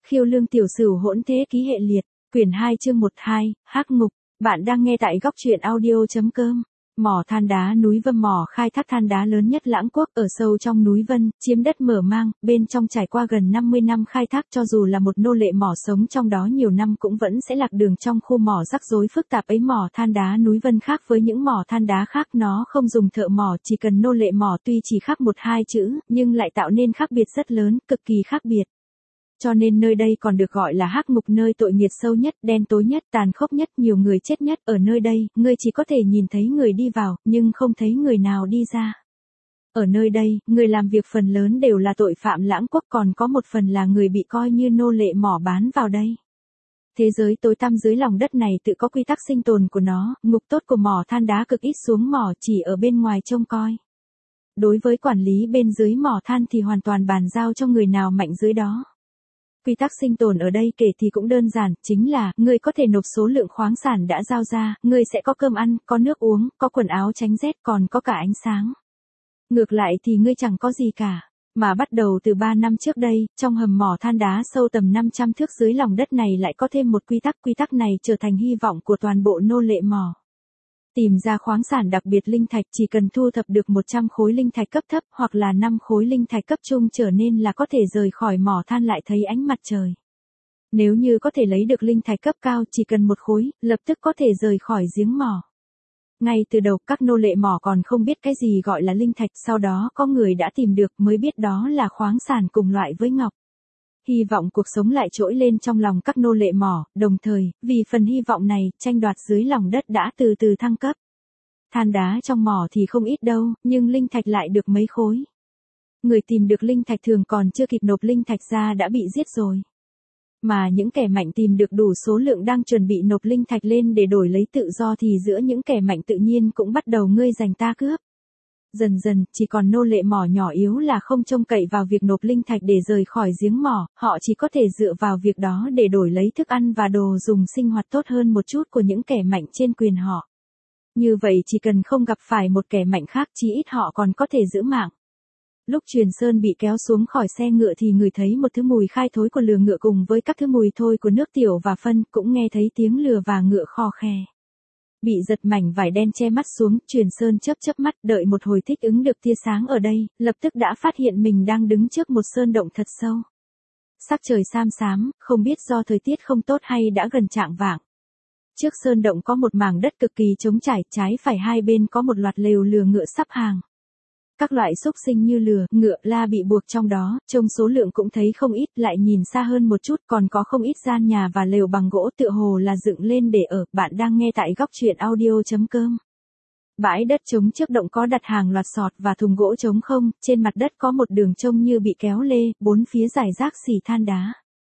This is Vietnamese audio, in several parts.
Khiêu Lương Tiểu Sửu hỗn thế ký hệ liệt, quyển 2 chương 12, Hắc Ngục. Bạn đang nghe tại góc truyện audio.com. Mỏ than đá núi Vân. Mỏ khai thác than đá lớn nhất Lãng Quốc ở sâu trong núi Vân, chiếm đất mở mang, bên trong trải qua gần 50 năm khai thác, cho dù là một nô lệ mỏ sống trong đó nhiều năm cũng vẫn sẽ lạc đường trong khu mỏ rắc rối phức tạp ấy. Mỏ than đá núi Vân khác với những mỏ than đá khác, nó không dùng thợ mỏ, chỉ cần nô lệ mỏ, tuy chỉ khác một hai chữ, nhưng lại tạo nên khác biệt rất lớn, cực kỳ khác biệt. Cho nên nơi đây còn được gọi là Hắc Ngục, nơi tội nghiệt sâu nhất, đen tối nhất, tàn khốc nhất, nhiều người chết nhất. Ở nơi đây, ngươi chỉ có thể nhìn thấy người đi vào, nhưng không thấy người nào đi ra. Ở nơi đây, người làm việc phần lớn đều là tội phạm Lãng Quốc, còn có một phần là người bị coi như nô lệ mỏ bán vào đây. Thế giới tối tăm dưới lòng đất này tự có quy tắc sinh tồn của nó, ngục tốt của mỏ than đá cực ít xuống mỏ, chỉ ở bên ngoài trông coi. Đối với quản lý bên dưới mỏ than thì hoàn toàn bàn giao cho người nào mạnh dưới đó. Quy tắc sinh tồn ở đây kể thì cũng đơn giản, chính là, ngươi có thể nộp số lượng khoáng sản đã giao ra, ngươi sẽ có cơm ăn, có nước uống, có quần áo tránh rét, còn có cả ánh sáng. Ngược lại thì ngươi chẳng có gì cả. Mà bắt đầu từ 3 năm trước đây, trong hầm mỏ than đá sâu tầm 500 thước dưới lòng đất này lại có thêm một quy tắc này trở thành hy vọng của toàn bộ nô lệ mỏ. Tìm ra khoáng sản đặc biệt linh thạch, chỉ cần thu thập được 100 khối linh thạch cấp thấp hoặc là 5 khối linh thạch cấp trung trở nên là có thể rời khỏi mỏ than lại thấy ánh mặt trời. Nếu như có thể lấy được linh thạch cấp cao, chỉ cần 1 khối, lập tức có thể rời khỏi giếng mỏ. Ngay từ đầu các nô lệ mỏ còn không biết cái gì gọi là linh thạch, sau đó có người đã tìm được mới biết đó là khoáng sản cùng loại với ngọc. Hy vọng cuộc sống lại trỗi lên trong lòng các nô lệ mỏ, đồng thời, vì phần hy vọng này, tranh đoạt dưới lòng đất đã từ từ thăng cấp. Than đá trong mỏ thì không ít đâu, nhưng linh thạch lại được mấy khối. Người tìm được linh thạch thường còn chưa kịp nộp linh thạch ra đã bị giết rồi. Mà những kẻ mạnh tìm được đủ số lượng đang chuẩn bị nộp linh thạch lên để đổi lấy tự do thì giữa những kẻ mạnh tự nhiên cũng bắt đầu ngươi giành ta cướp. Dần dần, chỉ còn nô lệ mỏ nhỏ yếu là không trông cậy vào việc nộp linh thạch để rời khỏi giếng mỏ, họ chỉ có thể dựa vào việc đó để đổi lấy thức ăn và đồ dùng sinh hoạt tốt hơn một chút của những kẻ mạnh trên quyền họ. Như vậy chỉ cần không gặp phải một kẻ mạnh khác, chí ít họ còn có thể giữ mạng. Lúc Truyền Sơn bị kéo xuống khỏi xe ngựa thì ngửi thấy một thứ mùi khai thối của lừa ngựa cùng với các thứ mùi thôi của nước tiểu và phân, cũng nghe thấy tiếng lừa và ngựa khò khè. Bị giật mảnh vải đen che mắt xuống, Truyền Sơn chớp mắt, đợi một hồi thích ứng được tia sáng ở đây, lập tức đã phát hiện mình đang đứng trước một sơn động thật sâu. Sắc trời xám xám, không biết do thời tiết không tốt hay đã gần chạng vạng. Trước sơn động có một mảng đất cực kỳ trống trải, trái phải hai bên có một loạt lều lừa ngựa sắp hàng. Các loại xúc sinh như lừa, ngựa, la bị buộc trong đó, trông số lượng cũng thấy không ít, lại nhìn xa hơn một chút còn có không ít gian nhà và lều bằng gỗ tựa hồ là dựng lên để ở. Bạn đang nghe tại góc truyện audio.com. Bãi đất trống trước động có đặt hàng loạt sọt và thùng gỗ trống không, trên mặt đất có một đường trông như bị kéo lê, bốn phía rải rác xỉ than đá.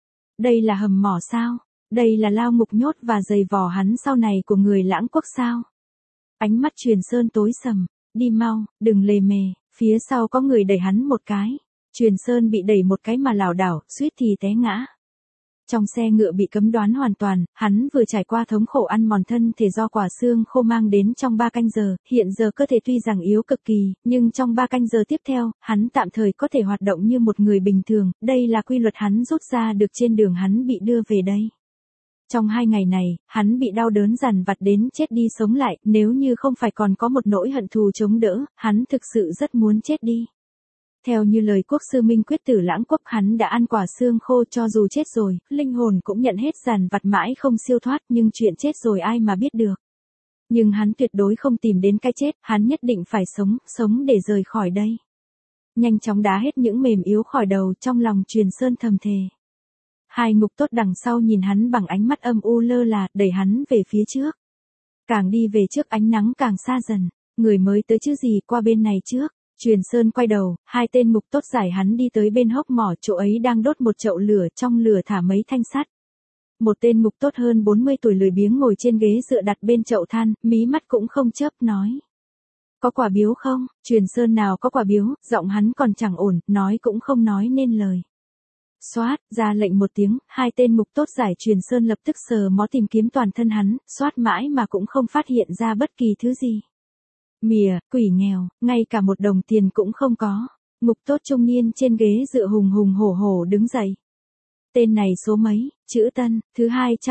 Đây là hầm mỏ sao? Đây là lao ngục nhốt và giày vò hắn sau này của người Lãng Quốc sao? Ánh mắt Truyền Sơn tối sầm. Đi mau, đừng lề mề, phía sau có người đẩy hắn một cái. Truyền Sơn bị đẩy một cái mà lảo đảo, suýt thì té ngã. Trong xe ngựa bị cấm đoán hoàn toàn, hắn vừa trải qua thống khổ ăn mòn thân thể do quả xương khô mang đến trong 3 canh giờ, hiện giờ cơ thể tuy rằng yếu cực kỳ, nhưng trong 3 canh giờ tiếp theo, hắn tạm thời có thể hoạt động như một người bình thường, đây là quy luật hắn rút ra được trên đường hắn bị đưa về đây. Trong 2 ngày này, hắn bị đau đớn dằn vặt đến chết đi sống lại, nếu như không phải còn có một nỗi hận thù chống đỡ, hắn thực sự rất muốn chết đi. Theo như lời quốc sư Minh Quyết tử Lãng Quốc, hắn đã ăn quả xương khô, cho dù chết rồi, linh hồn cũng nhận hết dằn vặt mãi không siêu thoát, nhưng chuyện chết rồi ai mà biết được. Nhưng hắn tuyệt đối không tìm đến cái chết, hắn nhất định phải sống để rời khỏi đây. Nhanh chóng đá hết những mềm yếu khỏi đầu, trong lòng Truyền Sơn thầm thề. Hai ngục tốt đằng sau nhìn hắn bằng ánh mắt âm u lơ là, đẩy hắn về phía trước. Càng đi về trước ánh nắng càng xa dần, người mới tới chứ gì, qua bên này trước. Truyền Sơn quay đầu, hai tên ngục tốt giải hắn đi tới bên hốc mỏ, chỗ ấy đang đốt một chậu lửa, trong lửa thả mấy thanh sắt. Một tên ngục tốt hơn 40 tuổi lười biếng ngồi trên ghế dựa đặt bên chậu than, mí mắt cũng không chớp nói. Có quả biếu không? Truyền Sơn nào có quả biếu, giọng hắn còn chẳng ổn, nói cũng không nói nên lời. Xoát, ra lệnh một tiếng, hai tên ngục tốt giải Truyền Sơn lập tức sờ mó tìm kiếm toàn thân hắn, xoát mãi mà cũng không phát hiện ra bất kỳ thứ gì. Mìa, quỷ nghèo, ngay cả một đồng tiền cũng không có. Ngục tốt trung niên trên ghế dựa hùng hùng hổ hổ đứng dậy. Tên này số mấy, chữ Tân, thứ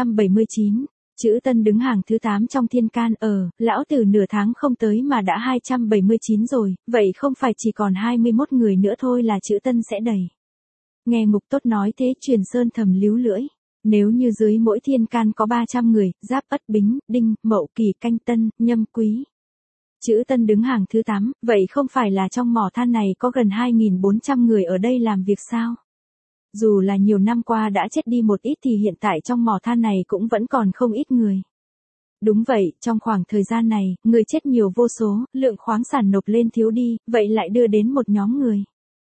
279. Chữ Tân đứng hàng thứ 8 trong thiên can, lão tử nửa tháng không tới mà đã 279 rồi, vậy không phải chỉ còn 21 người nữa thôi là chữ Tân sẽ đầy. Nghe Ngục Tốt nói thế Truyền Sơn thầm líu lưỡi. Nếu như dưới mỗi thiên can có 300 người, Giáp Ất Bính, Đinh, Mậu Kỷ Canh Tân, Nhâm Quý. Chữ Tân đứng hàng thứ 8, vậy không phải là trong mỏ than này có gần 2.400 người ở đây làm việc sao? Dù là nhiều năm qua đã chết đi một ít thì hiện tại trong mỏ than này cũng vẫn còn không ít người. Đúng vậy, trong khoảng thời gian này, người chết nhiều vô số, lượng khoáng sản nộp lên thiếu đi, vậy lại đưa đến một nhóm người.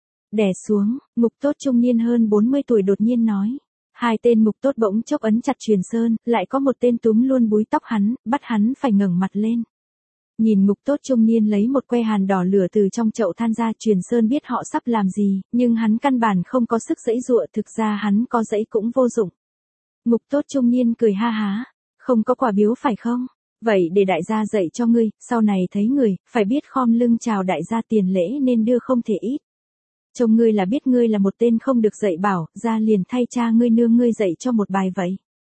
Đè xuống, Ngục Tốt trung niên hơn 40 tuổi đột nhiên nói. Hai tên Ngục Tốt bỗng chốc ấn chặt Truyền Sơn, lại có một tên túm luôn búi tóc hắn, bắt hắn phải ngẩng mặt lên. Nhìn Ngục Tốt trung niên lấy một que hàn đỏ lửa từ trong chậu than ra, Truyền Sơn biết họ sắp làm gì, nhưng hắn căn bản không có sức giãy giụa, thực ra hắn có giãy cũng vô dụng. Ngục Tốt trung niên cười ha há, không có quà biếu phải không? Vậy để đại gia dạy cho ngươi, sau này thấy người, phải biết khom lưng chào đại gia, tiền lễ nên đưa không thể ít. Trông ngươi là biết ngươi là một tên không được dạy bảo, ra liền thay cha ngươi nương ngươi dạy cho một bài vậy.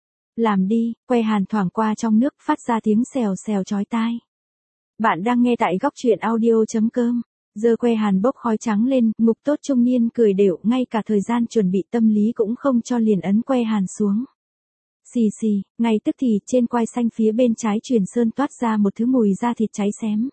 Làm đi, que hàn thoảng qua trong nước phát ra tiếng xèo xèo chói tai. Bạn đang nghe tại góc truyện audio.com. Giơ que hàn bốc khói trắng lên, Ngục Tốt trung niên cười đều, ngay cả thời gian chuẩn bị tâm lý cũng không cho, liền ấn que hàn xuống. Xì xì, ngay tức thì trên quai xanh phía bên trái Truyền Sơn toát ra một thứ mùi da thịt cháy xém.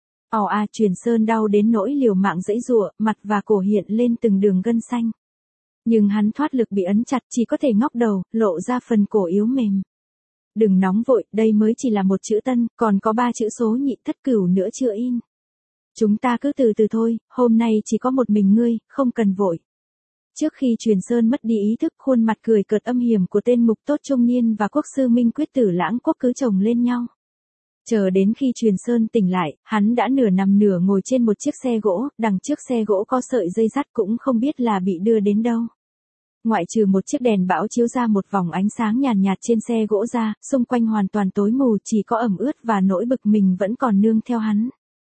Truyền Sơn đau đến nỗi liều mạng giãy giụa, mặt và cổ hiện lên từng đường gân xanh. Nhưng hắn thoát lực bị ấn chặt, chỉ có thể ngóc đầu, lộ ra phần cổ yếu mềm. Đừng nóng vội, đây mới chỉ là một chữ Tân, còn có 3 chữ số nhị thất cửu nữa chưa in. Chúng ta cứ từ từ thôi, hôm nay chỉ có một mình ngươi, không cần vội. Trước khi Truyền Sơn mất đi ý thức, khuôn mặt cười cợt âm hiểm của tên Ngục Tốt trung niên và Quốc sư Minh Quyết Tử Lãng Quốc cứ chồng lên nhau. Chờ đến khi Truyền Sơn tỉnh lại, hắn đã nửa nằm nửa ngồi trên một chiếc xe gỗ, đằng trước xe gỗ có sợi dây dắt cũng không biết là bị đưa đến đâu. Ngoại trừ một chiếc đèn bão chiếu ra một vòng ánh sáng nhàn nhạt trên xe gỗ ra, xung quanh hoàn toàn tối mù, chỉ có ẩm ướt và nỗi bực mình vẫn còn nương theo hắn.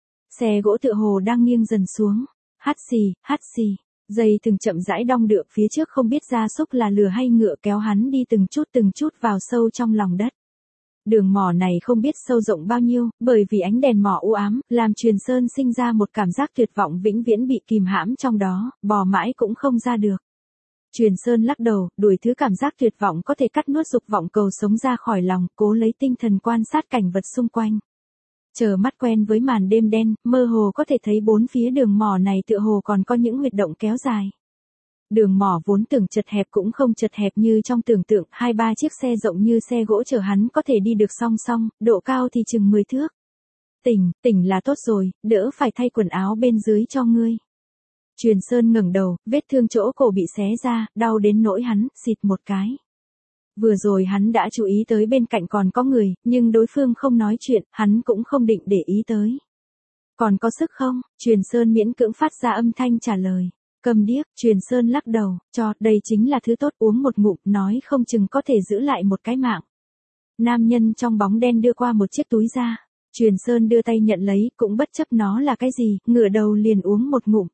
Xe gỗ tựa hồ đang nghiêng dần xuống. Hát xì, dây từng chậm rãi đong đưa, phía trước không biết gia súc là lừa hay ngựa kéo hắn đi từng chút vào sâu trong lòng đất. Đường mỏ này không biết sâu rộng bao nhiêu, bởi vì ánh đèn mỏ u ám, làm Truyền Sơn sinh ra một cảm giác tuyệt vọng vĩnh viễn bị kìm hãm trong đó, bò mãi cũng không ra được. Truyền Sơn lắc đầu, đuổi thứ cảm giác tuyệt vọng có thể cắt nuốt dục vọng cầu sống ra khỏi lòng, cố lấy tinh thần quan sát cảnh vật xung quanh. Chờ mắt quen với màn đêm đen, mơ hồ có thể thấy bốn phía đường mỏ này tựa hồ còn có những huyệt động kéo dài. Đường mỏ vốn tưởng chật hẹp cũng không chật hẹp như trong tưởng tượng, 2-3 chiếc xe rộng như xe gỗ chở hắn có thể đi được song song, độ cao thì chừng 10 thước. Tỉnh là tốt rồi, đỡ phải thay quần áo bên dưới cho ngươi. Truyền Sơn ngẩng đầu, vết thương chỗ cổ bị xé ra, đau đến nỗi hắn xịt một cái. Vừa rồi hắn đã chú ý tới bên cạnh còn có người, nhưng đối phương không nói chuyện, hắn cũng không định để ý tới. Còn có sức không? Truyền Sơn miễn cưỡng phát ra âm thanh trả lời. Cầm điếc, Truyền Sơn lắc đầu, đây chính là thứ tốt, uống một ngụm, nói không chừng có thể giữ lại một cái mạng. Nam nhân trong bóng đen đưa qua một chiếc túi ra. Truyền Sơn đưa tay nhận lấy, cũng bất chấp nó là cái gì, ngửa đầu liền uống một ngụm.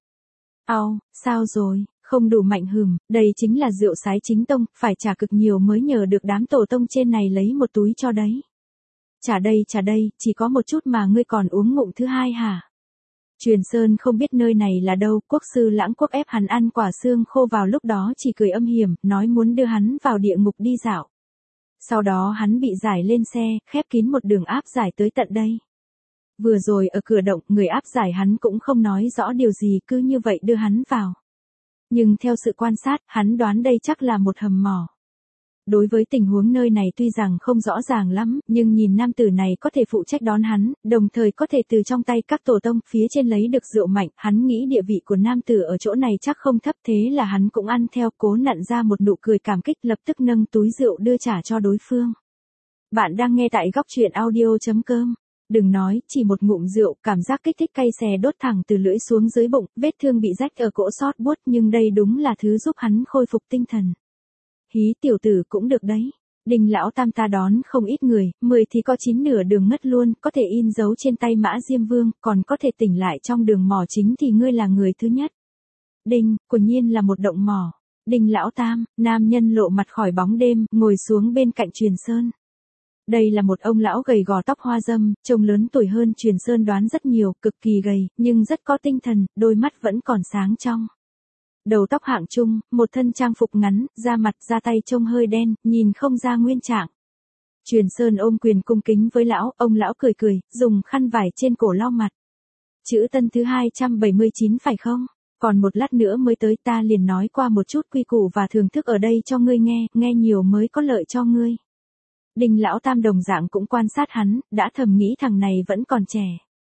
Sao rồi, không đủ mạnh đây chính là rượu sái chính tông, phải trả cực nhiều mới nhờ được đám tổ tông trên này lấy một túi cho đấy. Trả đây, chỉ có một chút mà ngươi còn uống ngụm thứ hai hả? Truyền Sơn không biết nơi này là đâu, Quốc sư Lãng Quốc ép hắn ăn quả xương khô vào lúc đó chỉ cười âm hiểm, nói muốn đưa hắn vào địa ngục đi dạo. Sau đó hắn bị giải lên xe, khép kín một đường áp giải tới tận đây. Vừa rồi ở cửa động, người áp giải hắn cũng không nói rõ điều gì, cứ như vậy đưa hắn vào. Nhưng theo sự quan sát, hắn đoán đây chắc là một hầm mỏ. Đối với tình huống nơi này tuy rằng không rõ ràng lắm, nhưng nhìn nam tử này có thể phụ trách đón hắn, đồng thời có thể từ trong tay các tổ tông phía trên lấy được rượu mạnh, hắn nghĩ địa vị của nam tử ở chỗ này chắc không thấp, thế là hắn cũng ăn theo, cố nặn ra một nụ cười cảm kích, lập tức nâng túi rượu đưa trả cho đối phương. Bạn đang nghe tại góc truyện audio.com. Đừng nói, chỉ một ngụm rượu, cảm giác kích thích cay xè đốt thẳng từ lưỡi xuống dưới bụng, vết thương bị rách ở cổ xót buốt, nhưng đây đúng là thứ giúp hắn khôi phục tinh thần. Hí tiểu tử cũng được đấy. Đinh lão tam ta đón không ít người, 10 thì có 9 nửa đường ngất luôn, có thể in dấu trên tay Mã Diêm Vương, còn có thể tỉnh lại trong đường mỏ chính thì ngươi là người thứ nhất. Đinh, quả nhiên là một động mỏ. Đinh Lão Tam, nam nhân lộ mặt khỏi bóng đêm, ngồi xuống bên cạnh Truyền Sơn. Đây là một ông lão gầy gò tóc hoa râm, trông lớn tuổi hơn Truyền Sơn đoán rất nhiều, cực kỳ gầy, nhưng rất có tinh thần, đôi mắt vẫn còn sáng trong. Đầu tóc hạng trung, một thân trang phục ngắn, da mặt da tay trông hơi đen, nhìn không ra nguyên trạng. Truyền Sơn ôm quyền cung kính với lão, ông lão cười cười, dùng khăn vải trên cổ lau mặt. Chữ Tân thứ 279 phải không? Còn một lát nữa mới tới, ta liền nói qua một chút quy củ và thưởng thức ở đây cho ngươi nghe, nghe nhiều mới có lợi cho ngươi. Đinh Lão Tam đồng dạng cũng quan sát hắn, đã thầm nghĩ thằng này vẫn còn trẻ.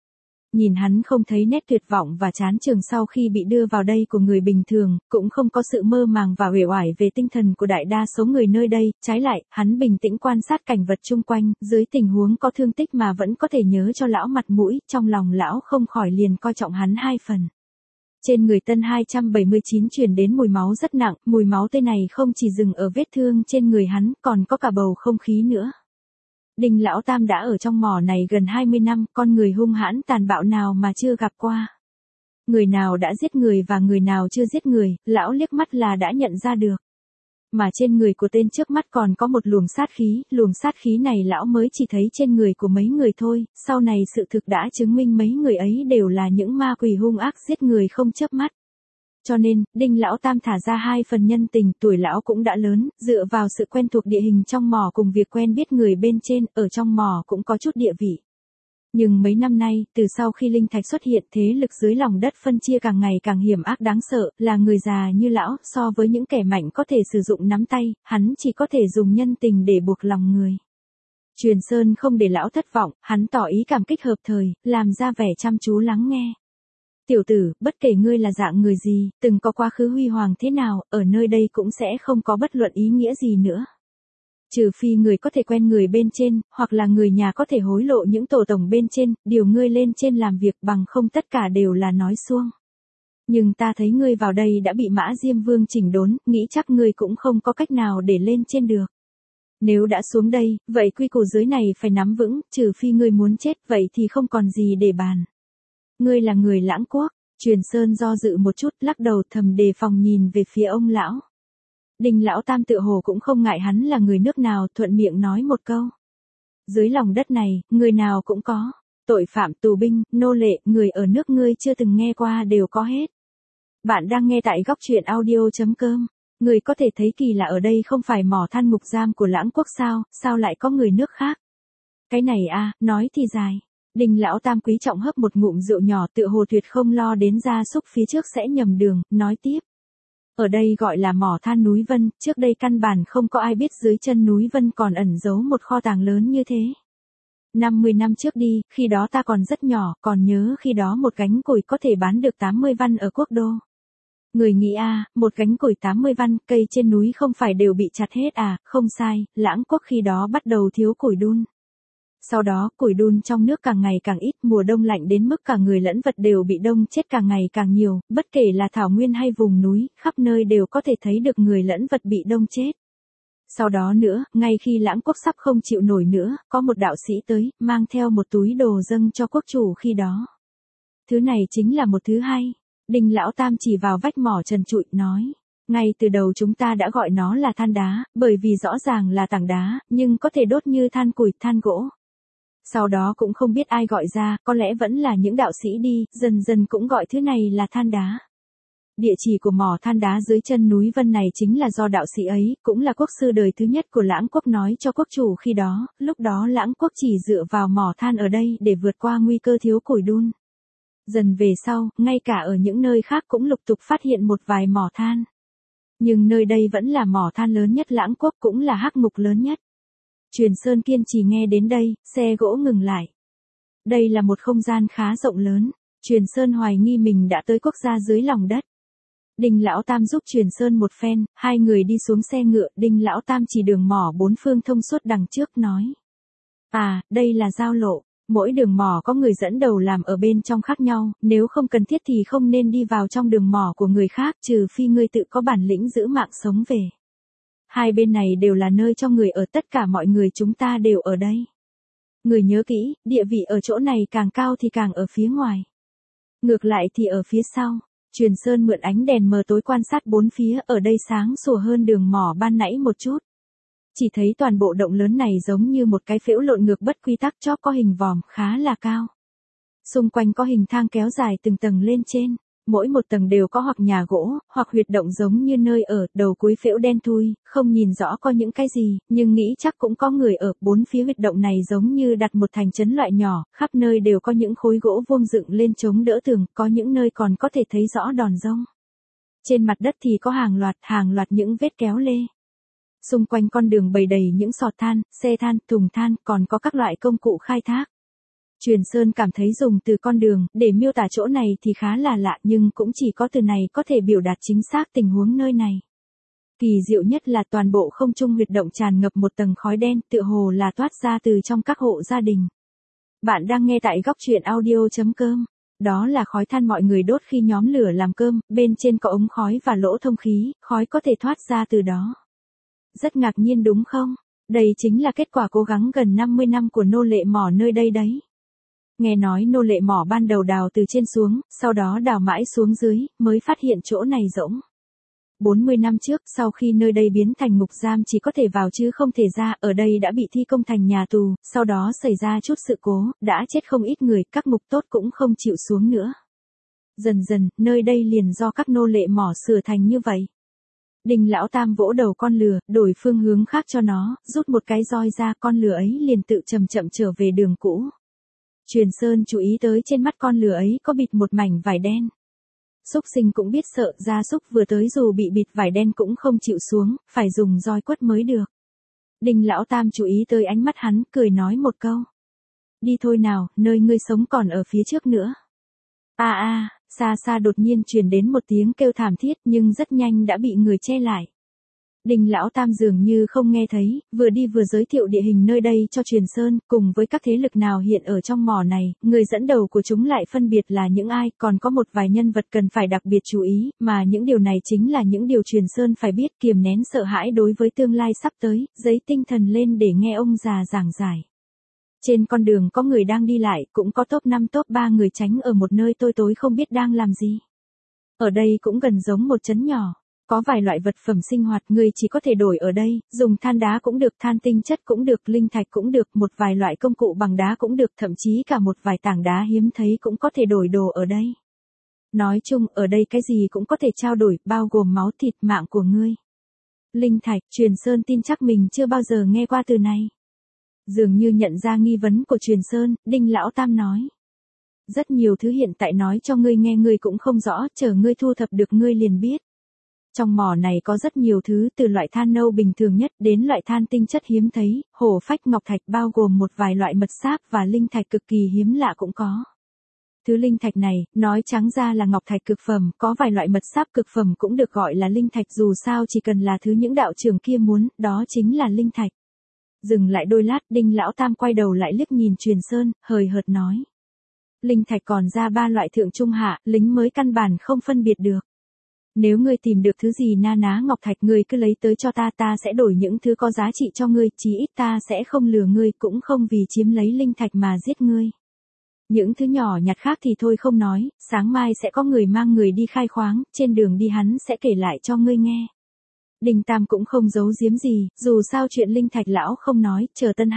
Nhìn hắn không thấy nét tuyệt vọng và chán chường sau khi bị đưa vào đây của người bình thường, cũng không có sự mơ màng và uể oải về tinh thần của đại đa số người nơi đây, trái lại, hắn bình tĩnh quan sát cảnh vật chung quanh, dưới tình huống có thương tích mà vẫn có thể nhớ cho lão mặt mũi, trong lòng lão không khỏi liền coi trọng hắn 2 phần. Trên người Tân 279 truyền đến mùi máu rất nặng, mùi máu tươi này không chỉ dừng ở vết thương trên người hắn, còn có cả bầu không khí nữa. Đinh Lão Tam đã ở trong mỏ này gần 20 năm, con người hung hãn tàn bạo nào mà chưa gặp qua. Người nào đã giết người và người nào chưa giết người, lão liếc mắt là đã nhận ra được. Mà trên người của tên trước mắt còn có một luồng sát khí này lão mới chỉ thấy trên người của mấy người thôi, sau này sự thực đã chứng minh mấy người ấy đều là những ma quỷ hung ác giết người không chớp mắt. Cho nên, Đinh Lão Tam thả ra 2 phần nhân tình, tuổi lão cũng đã lớn, dựa vào sự quen thuộc địa hình trong mỏ cùng việc quen biết người bên trên, ở trong mỏ cũng có chút địa vị. Nhưng mấy năm nay, từ sau khi linh thạch xuất hiện, thế lực dưới lòng đất phân chia càng ngày càng hiểm ác đáng sợ, là người già như lão, so với những kẻ mạnh có thể sử dụng nắm tay, hắn chỉ có thể dùng nhân tình để buộc lòng người. Truyền Sơn không để lão thất vọng, hắn tỏ ý cảm kích hợp thời, làm ra vẻ chăm chú lắng nghe. Tiểu tử, bất kể ngươi là dạng người gì, từng có quá khứ huy hoàng thế nào, ở nơi đây cũng sẽ không có bất luận ý nghĩa gì nữa. Trừ phi người có thể quen người bên trên, hoặc là người nhà có thể hối lộ những tổ tổng bên trên, điều ngươi lên trên làm việc bằng không tất cả đều là nói suông. Nhưng ta thấy ngươi vào đây đã bị Mã Diêm Vương chỉnh đốn, nghĩ chắc ngươi cũng không có cách nào để lên trên được. Nếu đã xuống đây, vậy quy củ dưới này phải nắm vững, trừ phi ngươi muốn chết, vậy thì không còn gì để bàn. Ngươi là người Lãng Quốc. Truyền Sơn do dự một chút, lắc đầu thầm đề phòng nhìn về phía ông lão. Đinh Lão Tam tựa hồ cũng không ngại hắn là người nước nào, thuận miệng nói một câu. Dưới lòng đất này, người nào cũng có. Tội phạm, tù binh, nô lệ, người ở nước ngươi chưa từng nghe qua đều có hết. Bạn đang nghe tại góc truyện audio.com. Người có thể thấy kỳ lạ ở đây không phải mỏ than ngục giam của Lãng Quốc sao lại có người nước khác? Cái này nói thì dài. Đinh Lão Tam quý trọng hấp một ngụm rượu nhỏ, tựa hồ tuyệt không lo đến gia súc phía trước sẽ nhầm đường, nói tiếp. Ở đây gọi là mỏ than núi Vân, trước đây căn bản không có ai biết dưới chân núi Vân còn ẩn giấu một kho tàng lớn như thế. 50 năm trước đi, khi đó ta còn rất nhỏ, còn nhớ khi đó một gánh củi có thể bán được 80 văn ở Quốc Đô. Người nghĩ một gánh củi 80 văn, cây trên núi không phải đều bị chặt hết không sai, Lãng Quốc khi đó bắt đầu thiếu củi đun. Sau đó, củi đun trong nước càng ngày càng ít, mùa đông lạnh đến mức cả người lẫn vật đều bị đông chết càng ngày càng nhiều, bất kể là thảo nguyên hay vùng núi, khắp nơi đều có thể thấy được người lẫn vật bị đông chết. Sau đó nữa, ngay khi Lãng Quốc sắp không chịu nổi nữa, có một đạo sĩ tới, mang theo một túi đồ dâng cho quốc chủ khi đó. Thứ này chính là một thứ hay. Đinh Lão Tam chỉ vào vách mỏ trần trụi, nói. Ngay từ đầu chúng ta đã gọi nó là than đá, bởi vì rõ ràng là tảng đá, nhưng có thể đốt như than củi, than gỗ. Sau đó cũng không biết ai gọi ra, có lẽ vẫn là những đạo sĩ đi, dần dần cũng gọi thứ này là than đá. Địa chỉ của mỏ than đá dưới chân núi Vân này chính là do đạo sĩ ấy, cũng là quốc sư đời thứ nhất của Lãng Quốc nói cho quốc chủ khi đó, lúc đó Lãng Quốc chỉ dựa vào mỏ than ở đây để vượt qua nguy cơ thiếu củi đun. Dần về sau, ngay cả ở những nơi khác cũng lục tục phát hiện một vài mỏ than. Nhưng nơi đây vẫn là mỏ than lớn nhất Lãng Quốc, cũng là hắc ngục lớn nhất. Truyền Sơn kiên trì nghe đến đây, xe gỗ ngừng lại. Đây là một không gian khá rộng lớn. Truyền Sơn hoài nghi mình đã tới quốc gia dưới lòng đất. Đinh Lão Tam giúp Truyền Sơn một phen, hai người đi xuống xe ngựa, Đinh Lão Tam chỉ đường mỏ bốn phương thông suốt đằng trước nói. Đây là giao lộ, mỗi đường mỏ có người dẫn đầu làm ở bên trong khác nhau, nếu không cần thiết thì không nên đi vào trong đường mỏ của người khác, trừ phi ngươi tự có bản lĩnh giữ mạng sống về. Hai bên này đều là nơi cho người ở, tất cả mọi người chúng ta đều ở đây. Người nhớ kỹ, địa vị ở chỗ này càng cao thì càng ở phía ngoài. Ngược lại thì ở phía sau. Truyền Sơn mượn ánh đèn mờ tối quan sát bốn phía, ở đây sáng sủa hơn đường mỏ ban nãy một chút. Chỉ thấy toàn bộ động lớn này giống như một cái phễu lộn ngược bất quy tắc, chóp có hình vòm khá là cao. Xung quanh có hình thang kéo dài từng tầng lên trên. Mỗi một tầng đều có hoặc nhà gỗ, hoặc huyệt động giống như nơi ở, đầu cuối phễu đen thui, không nhìn rõ có những cái gì, nhưng nghĩ chắc cũng có người ở. Bốn phía huyệt động này giống như đặt một thành trấn loại nhỏ, khắp nơi đều có những khối gỗ vuông dựng lên chống đỡ tường, có những nơi còn có thể thấy rõ đòn giông. Trên mặt đất thì có hàng loạt những vết kéo lê. Xung quanh con đường bày đầy những sọt than, xe than, thùng than, còn có các loại công cụ khai thác. Truyền Sơn cảm thấy dùng từ con đường để miêu tả chỗ này thì khá là lạ, nhưng cũng chỉ có từ này có thể biểu đạt chính xác tình huống nơi này. Kỳ diệu nhất là toàn bộ không trung huyệt động tràn ngập một tầng khói đen, tựa hồ là toát ra từ trong các hộ gia đình. Bạn đang nghe tại góc truyện audio.com. Đó là khói than mọi người đốt khi nhóm lửa làm cơm, bên trên có ống khói và lỗ thông khí, khói có thể thoát ra từ đó. Rất ngạc nhiên đúng không? Đây chính là kết quả cố gắng gần 50 năm của nô lệ mỏ nơi đây đấy. Nghe nói nô lệ mỏ ban đầu đào từ trên xuống, sau đó đào mãi xuống dưới, mới phát hiện chỗ này rỗng. 40 năm trước, sau khi nơi đây biến thành ngục giam chỉ có thể vào chứ không thể ra, ở đây đã bị thi công thành nhà tù, sau đó xảy ra chút sự cố, đã chết không ít người, các ngục tốt cũng không chịu xuống nữa. Dần dần, nơi đây liền do các nô lệ mỏ sửa thành như vậy. Đinh Lão Tam vỗ đầu con lừa, đổi phương hướng khác cho nó, rút một cái roi ra, con lừa ấy liền tự chậm chậm trở về đường cũ. Truyền Sơn chú ý tới trên mắt con lừa ấy có bịt một mảnh vải đen. Súc sinh cũng biết sợ, gia súc vừa tới dù bị bịt vải đen cũng không chịu xuống, phải dùng roi quất mới được. Đinh Lão Tam chú ý tới ánh mắt hắn, cười nói một câu. Đi thôi nào, nơi ngươi sống còn ở phía trước nữa. Xa xa đột nhiên truyền đến một tiếng kêu thảm thiết, nhưng rất nhanh đã bị người che lại. Đinh Lão Tam dường như không nghe thấy, vừa đi vừa giới thiệu địa hình nơi đây cho Truyền Sơn, cùng với các thế lực nào hiện ở trong mỏ này, người dẫn đầu của chúng lại phân biệt là những ai, còn có một vài nhân vật cần phải đặc biệt chú ý, mà những điều này chính là những điều Truyền Sơn phải biết, kiềm nén sợ hãi đối với tương lai sắp tới, giấy tinh thần lên để nghe ông già giảng giải. Trên con đường có người đang đi lại, cũng có top 5 top 3 người tránh ở một nơi tối không biết đang làm gì. Ở đây cũng gần giống một trấn nhỏ. Có vài loại vật phẩm sinh hoạt người chỉ có thể đổi ở đây, dùng than đá cũng được, than tinh chất cũng được, linh thạch cũng được, một vài loại công cụ bằng đá cũng được, thậm chí cả một vài tảng đá hiếm thấy cũng có thể đổi đồ ở đây. Nói chung, ở đây cái gì cũng có thể trao đổi, bao gồm máu thịt mạng của ngươi. Linh thạch, Truyền Sơn tin chắc mình chưa bao giờ nghe qua từ này. Dường như nhận ra nghi vấn của Truyền Sơn, Đinh Lão Tam nói. Rất nhiều thứ hiện tại nói cho ngươi nghe ngươi cũng không rõ, chờ ngươi thu thập được ngươi liền biết. Trong mỏ này có rất nhiều thứ, từ loại than nâu bình thường nhất đến loại than tinh chất hiếm thấy, hổ phách ngọc thạch, bao gồm một vài loại mật sáp và linh thạch cực kỳ hiếm lạ cũng có. Thứ linh thạch này, nói trắng ra là ngọc thạch cực phẩm, có vài loại mật sáp cực phẩm cũng được gọi là linh thạch, dù sao chỉ cần là thứ những đạo trưởng kia muốn, đó chính là linh thạch. Dừng lại đôi lát, Đinh Lão Tam quay đầu lại liếc nhìn Truyền Sơn, hời hợt nói. Linh thạch còn ra 3 loại thượng trung hạ, lính mới căn bản không phân biệt được. Nếu ngươi tìm được thứ gì na ná ngọc thạch, ngươi cứ lấy tới cho ta, ta sẽ đổi những thứ có giá trị cho ngươi, chí ít ta sẽ không lừa ngươi, cũng không vì chiếm lấy linh thạch mà giết ngươi. Những thứ nhỏ nhặt khác thì thôi không nói, sáng mai sẽ có người mang người đi khai khoáng, trên đường đi hắn sẽ kể lại cho ngươi nghe. Đinh Tam cũng không giấu giếm gì, dù sao chuyện linh thạch lão không nói, chờ Tân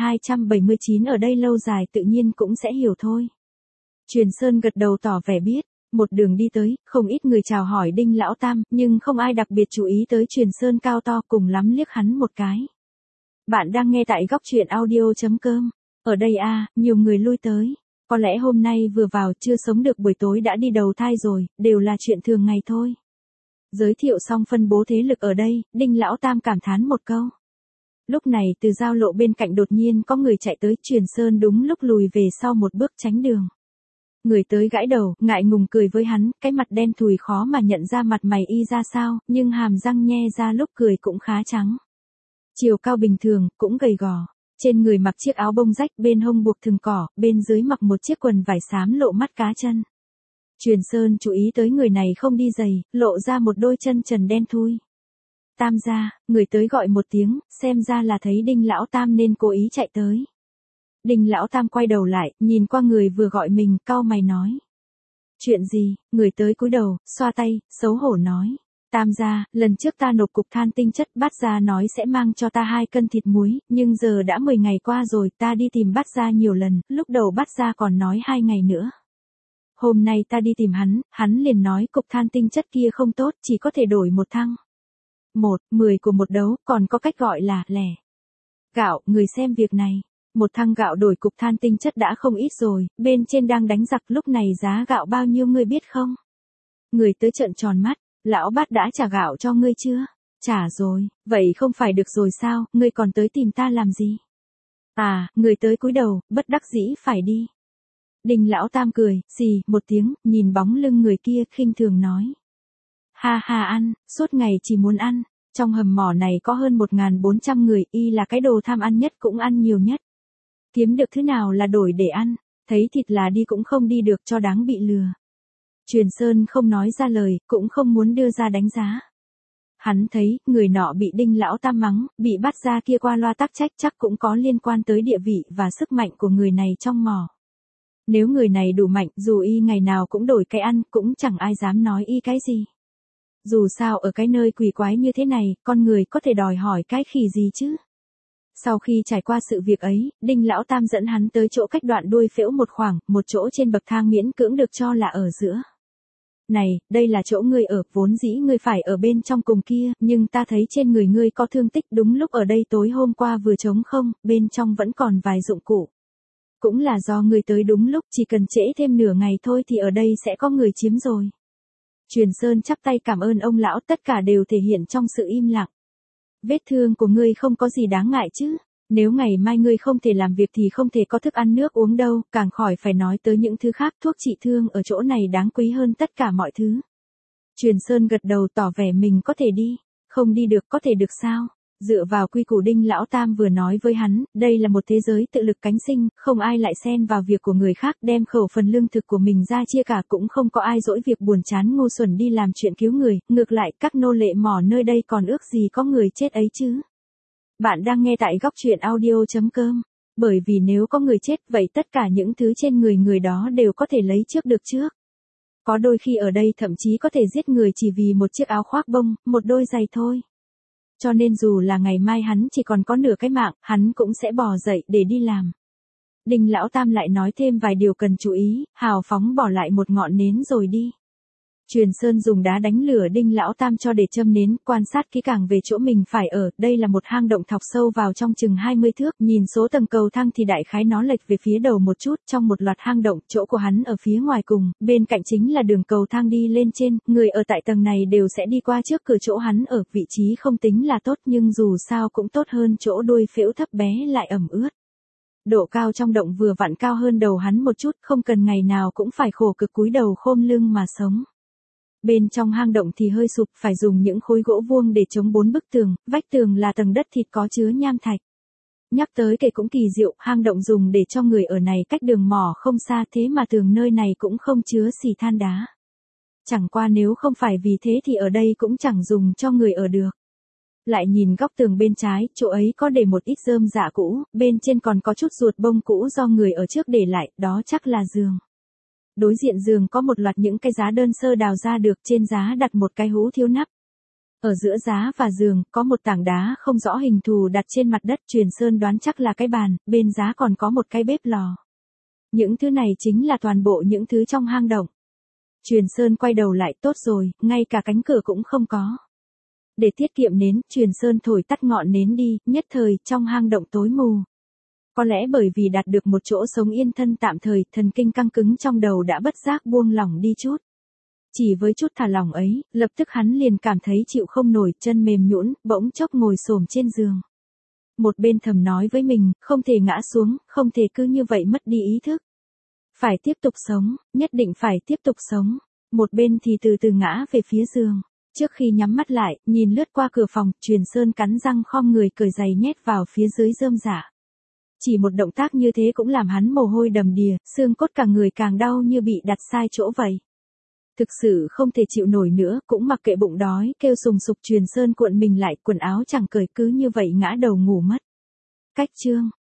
279 ở đây lâu dài tự nhiên cũng sẽ hiểu thôi. Truyền Sơn gật đầu tỏ vẻ biết. Một đường đi tới, không ít người chào hỏi Đinh Lão Tam, nhưng không ai đặc biệt chú ý tới Truyền Sơn cao to, cùng lắm liếc hắn một cái. Bạn đang nghe tại góc truyện audio.com. Ở đây nhiều người lui tới. Có lẽ hôm nay vừa vào chưa sống được buổi tối đã đi đầu thai rồi, đều là chuyện thường ngày thôi. Giới thiệu xong phân bố thế lực ở đây, Đinh Lão Tam cảm thán một câu. Lúc này từ giao lộ bên cạnh đột nhiên có người chạy tới, Truyền Sơn đúng lúc lùi về sau một bước tránh đường. Người tới gãi đầu, ngại ngùng cười với hắn, cái mặt đen thùi khó mà nhận ra mặt mày y ra sao, nhưng hàm răng nhe ra lúc cười cũng khá trắng. Chiều cao bình thường, cũng gầy gò. Trên người mặc chiếc áo bông rách, bên hông buộc thừng cỏ, bên dưới mặc một chiếc quần vải xám lộ mắt cá chân. Truyền Sơn chú ý tới người này không đi giày, lộ ra một đôi chân trần đen thui. Tam gia, người tới gọi một tiếng, xem ra là thấy Đinh Lão Tam nên cố ý chạy tới. Đinh Lão Tam quay đầu lại, nhìn qua người vừa gọi mình, cau mày nói. Chuyện gì? Người tới cúi đầu, xoa tay, xấu hổ nói. Tam gia, lần trước ta nộp cục than tinh chất, Bát gia nói sẽ mang cho ta 2 cân thịt muối, nhưng giờ đã 10 ngày qua rồi, ta đi tìm Bát gia nhiều lần, lúc đầu Bát gia còn nói 2 ngày nữa. Hôm nay ta đi tìm hắn liền nói cục than tinh chất kia không tốt, chỉ có thể đổi một thăng. 10 của một đấu, còn có cách gọi là lẻ. Gạo, người xem việc này. Một thăng gạo đổi cục than tinh chất đã không ít rồi, bên trên đang đánh giặc, lúc này giá gạo bao nhiêu ngươi biết không? Người tới trợn tròn mắt, lão Bát đã trả gạo cho ngươi chưa? Trả rồi, vậy không phải được rồi sao, ngươi còn tới tìm ta làm gì? À, người tới cúi đầu, bất đắc dĩ phải đi. Đinh lão tam cười, xì, một tiếng, nhìn bóng lưng người kia khinh thường nói. Ha ha ăn, suốt ngày chỉ muốn ăn, trong hầm mỏ này có hơn 1.400 người, y là cái đồ tham ăn nhất cũng ăn nhiều nhất. Kiếm được thứ nào là đổi để ăn, thấy thịt là đi cũng không đi được cho đáng bị lừa. Truyền Sơn không nói ra lời, cũng không muốn đưa ra đánh giá. Hắn thấy, người nọ bị Đinh lão tam mắng, bị bắt ra kia qua loa tắc trách chắc cũng có liên quan tới địa vị và sức mạnh của người này trong mỏ. Nếu người này đủ mạnh, dù y ngày nào cũng đổi cái ăn, cũng chẳng ai dám nói y cái gì. Dù sao ở cái nơi quỷ quái như thế này, con người có thể đòi hỏi cái khỉ gì chứ? Sau khi trải qua sự việc ấy, Đinh lão tam dẫn hắn tới chỗ cách đoạn đuôi phễu một khoảng, một chỗ trên bậc thang miễn cưỡng được cho là ở giữa. Này, đây là chỗ ngươi ở, vốn dĩ ngươi phải ở bên trong cùng kia, nhưng ta thấy trên người ngươi có thương tích, đúng lúc ở đây tối hôm qua vừa trống không, bên trong vẫn còn vài dụng cụ. Cũng là do ngươi tới đúng lúc, chỉ cần trễ thêm nửa ngày thôi thì ở đây sẽ có người chiếm rồi. Truyền Sơn chắp tay cảm ơn ông lão, tất cả đều thể hiện trong sự im lặng. Vết thương của ngươi không có gì đáng ngại chứ? Nếu ngày mai ngươi không thể làm việc thì không thể có thức ăn nước uống đâu, càng khỏi phải nói tới những thứ khác, thuốc trị thương ở chỗ này đáng quý hơn tất cả mọi thứ. Truyền Sơn gật đầu tỏ vẻ mình có thể đi, không đi được có thể được sao? Dựa vào quy củ Đinh lão tam vừa nói với hắn, đây là một thế giới tự lực cánh sinh, không ai lại xen vào việc của người khác, đem khẩu phần lương thực của mình ra chia cả, cũng không có ai dỗi việc buồn chán ngu xuẩn đi làm chuyện cứu người, ngược lại các nô lệ mỏ nơi đây còn ước gì có người chết ấy chứ. Bạn đang nghe tại góc truyện audio.com, bởi vì nếu có người chết vậy tất cả những thứ trên người đó đều có thể lấy trước được trước. Có đôi khi ở đây thậm chí có thể giết người chỉ vì một chiếc áo khoác bông, một đôi giày thôi. Cho nên dù là ngày mai hắn chỉ còn có nửa cái mạng, hắn cũng sẽ bò dậy để đi làm. Đinh lão tam lại nói thêm vài điều cần chú ý, hào phóng bỏ lại một ngọn nến rồi đi. Truyền Sơn dùng đá đánh lửa Đinh lão tam cho để châm nến, quan sát kỹ càng về chỗ mình phải ở, đây là một hang động thọc sâu vào trong chừng 20 thước, nhìn số tầng cầu thang thì đại khái nó lệch về phía đầu một chút, trong một loạt hang động, chỗ của hắn ở phía ngoài cùng, bên cạnh chính là đường cầu thang đi lên trên, người ở tại tầng này đều sẽ đi qua trước cửa chỗ hắn ở, vị trí không tính là tốt nhưng dù sao cũng tốt hơn chỗ đuôi phễu thấp bé lại ẩm ướt. Độ cao trong động vừa vặn cao hơn đầu hắn một chút, không cần ngày nào cũng phải khổ cực cúi đầu khom lưng mà sống. Bên trong hang động thì hơi sụp, phải dùng những khối gỗ vuông để chống 4 bức tường, vách tường là tầng đất thịt có chứa nham thạch. Nhắc tới kể cũng kỳ diệu, hang động dùng để cho người ở này cách đường mỏ không xa, thế mà tường nơi này cũng không chứa xì than đá. Chẳng qua nếu không phải vì thế thì ở đây cũng chẳng dùng cho người ở được. Lại nhìn góc tường bên trái, chỗ ấy có để một ít rơm rạ cũ, bên trên còn có chút ruột bông cũ do người ở trước để lại, đó chắc là giường. Đối diện giường có một loạt những cái giá đơn sơ đào ra được, trên giá đặt một cái hũ thiếu nắp. Ở giữa giá và giường, có một tảng đá không rõ hình thù đặt trên mặt đất, Truyền Sơn đoán chắc là cái bàn, bên giá còn có một cái bếp lò. Những thứ này chính là toàn bộ những thứ trong hang động. Truyền Sơn quay đầu lại, tốt rồi, ngay cả cánh cửa cũng không có. Để tiết kiệm nến, Truyền Sơn thổi tắt ngọn nến đi, nhất thời, trong hang động tối mù. Có lẽ bởi vì đạt được một chỗ sống yên thân tạm thời, thần kinh căng cứng trong đầu đã bất giác buông lỏng đi chút. Chỉ với chút thả lỏng ấy, lập tức hắn liền cảm thấy chịu không nổi, chân mềm nhũn, bỗng chốc ngồi xổm trên giường. Một bên thầm nói với mình, không thể ngã xuống, không thể cứ như vậy mất đi ý thức. Phải tiếp tục sống, nhất định phải tiếp tục sống. Một bên thì từ từ ngã về phía giường. Trước khi nhắm mắt lại, nhìn lướt qua cửa phòng, Truyền Sơn cắn răng khom người cởi giày nhét vào phía dưới rơm rạ. Chỉ một động tác như thế cũng làm hắn mồ hôi đầm đìa, xương cốt cả người càng đau như bị đặt sai chỗ vậy. Thực sự không thể chịu nổi nữa, cũng mặc kệ bụng đói, kêu sùng sục, Truyền Sơn cuộn mình lại, quần áo chẳng cởi, cứ như vậy ngã đầu ngủ mất. Cách chương